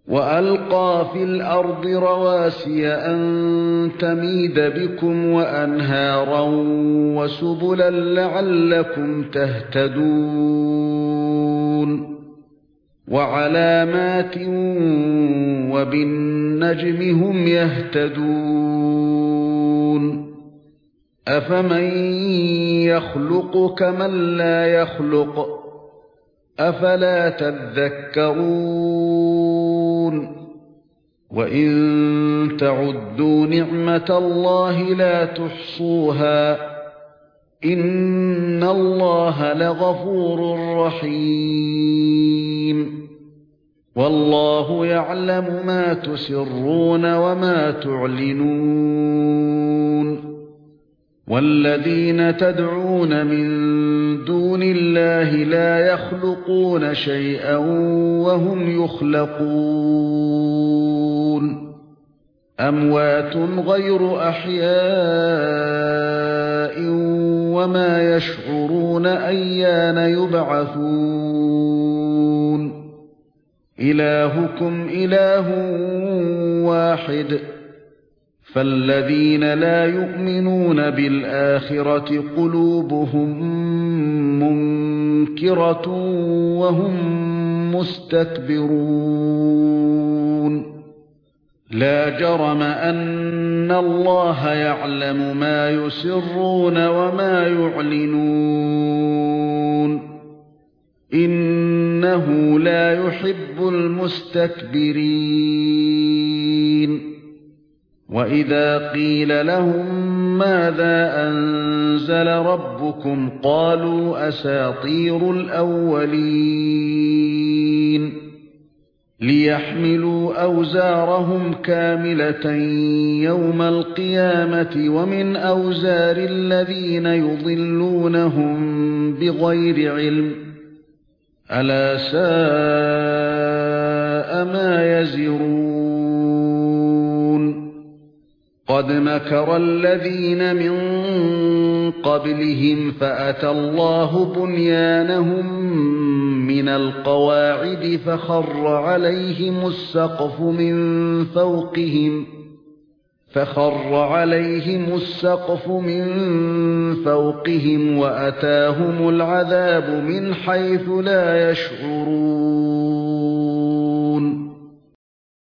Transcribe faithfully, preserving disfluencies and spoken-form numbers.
وَأَلْقَى فِي الْأَرْضِ رَوَاسِيَ أَن تَمِيدَ بِكُمْ وَأَنْهَارًا وَسُبُلًا لَّعَلَّكُمْ تَهْتَدُونَ وَعَلَامَاتٍ وَبِالنَّجْمِ هُمْ يَهْتَدُونَ أَفَمَن يَخْلُقُ كَمَن لَّا يَخْلُقُ أَفَلَا تَذَكَّرُونَ وَإِن تَعُدُّوا نِعْمَةَ اللَّهِ لَا تُحْصُوهَا إِنَّ اللَّهَ لَغَفُورٌ رَّحِيمٌ وَاللَّهُ يَعْلَمُ مَا تُسِرُّونَ وَمَا تُعْلِنُونَ وَالَّذِينَ تَدْعُونَ مِن دُونِ اللَّهِ لَا يَخْلُقُونَ شَيْئًا وَهُمْ يُخْلَقُونَ أَمْوَاتٌ غَيْرُ أَحْيَاءٍ وَمَا يَشْعُرُونَ أَيَّانَ يُبْعَثُونَ إِلَٰهُكُمْ إِلَٰهٌ وَاحِدٌ فَالَّذِينَ لَا يُؤْمِنُونَ بِالْآخِرَةِ قُلُوبُهُم مُنكِرَةٌ وَهُم مُسْتَكْبِرُونَ لَا جَرَمَ أَنَّ اللَّهَ يَعْلَمُ مَا يُسِرُّونَ وَمَا يُعْلِنُونَ إِنَّهُ لَا يُحِبُّ الْمُسْتَكْبِرِينَ وَإِذَا قِيلَ لَهُم مَّاذَا أَنزَلَ رَبُّكُمْ قَالُوا أَسَاطِيرُ الْأَوَّلِينَ لِيَحْمِلُوا أَوْزَارَهُمْ كَامِلَةً يَوْمَ الْقِيَامَةِ وَمِنْ أَوْزَارِ الَّذِينَ يُضِلُّونَهُم بِغَيْرِ عِلْمٍ أَلَا سَاءَ مَا يَزِرُونَ قَدْ مَكَرَ الَّذِينَ مِن قَبْلِهِمْ فَأَتَى اللَّهُ بُنْيَانَهُم مِّنَ الْقَوَاعِدِ فَخَرَّ عَلَيْهِمُ السَّقْفُ مِن فَوْقِهِمْ فَخَرَّ عَلَيْهِمُ السَّقْفُ مِن فَوْقِهِمْ وَأَتَاهُمُ الْعَذَابُ مِنْ حَيْثُ لَا يَشْعُرُونَ